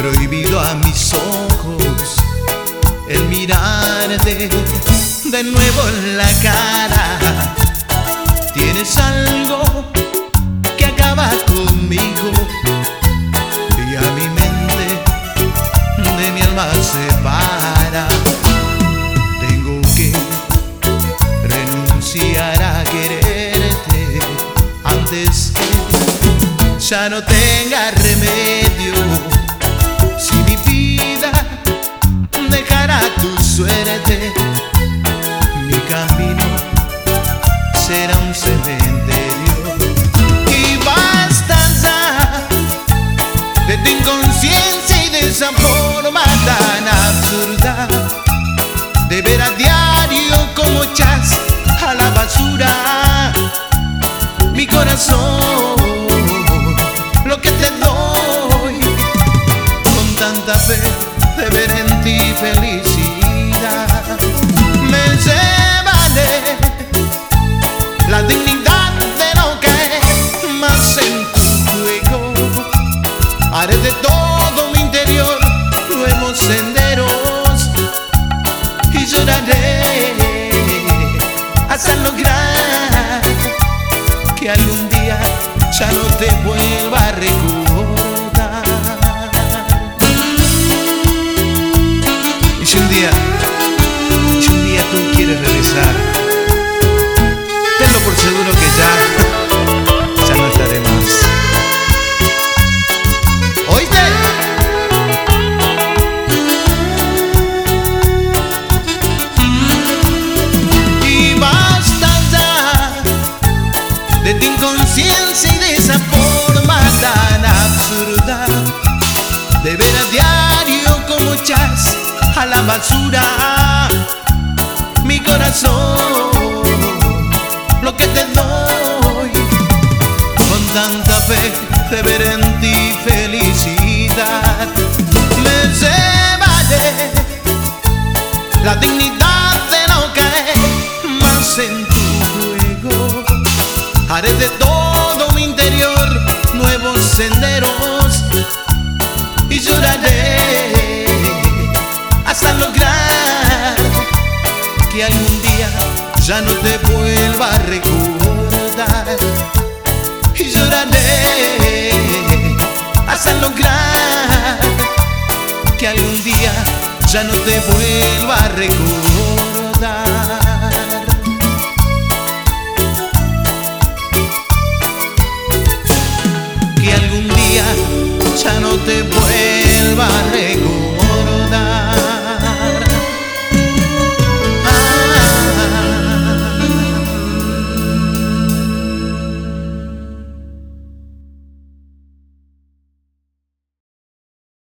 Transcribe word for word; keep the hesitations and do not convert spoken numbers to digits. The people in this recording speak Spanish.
prohibido a mis ojos el mirarte de nuevo en la cara. Tienes algo que acaba conmigo y a mi mente de mi alma separa. Tengo que renunciar a quererte antes que ya no tenga remedio. Si mi vida dejara tu suerte, mi camino será un cementerio. Y basta ya de tu inconsciencia y de esa forma tan absurda de ver a diario como echas a la basura mi corazón, lo que te doy con tanta fe de ver en ti felicidad. Me llevaré la dignidad de no caer más en tu juego. Haré de todo mi interior nuevos senderos y lloraré hasta lograr que algún día ya no te vuelva a recordar. Y si un día, si un día tú quieres regresar, tenlo por seguro que ya, ya no estaré más. ¿Oíste? Y basta ya de tu inconsciencia y de esa forma tan absurda de ver a diario como echas a la basura mi corazón, lo que te doy con tanta fe de ver en ti felicidad. Me llevaré la dignidad de no caer más en tu juego. Haré de todo mi interior nuevos senderos y lloraré hasta lograr que algún día ya no te vuelva a recordar. Y lloraré hasta lograr que algún día ya no te vuelva a recordar.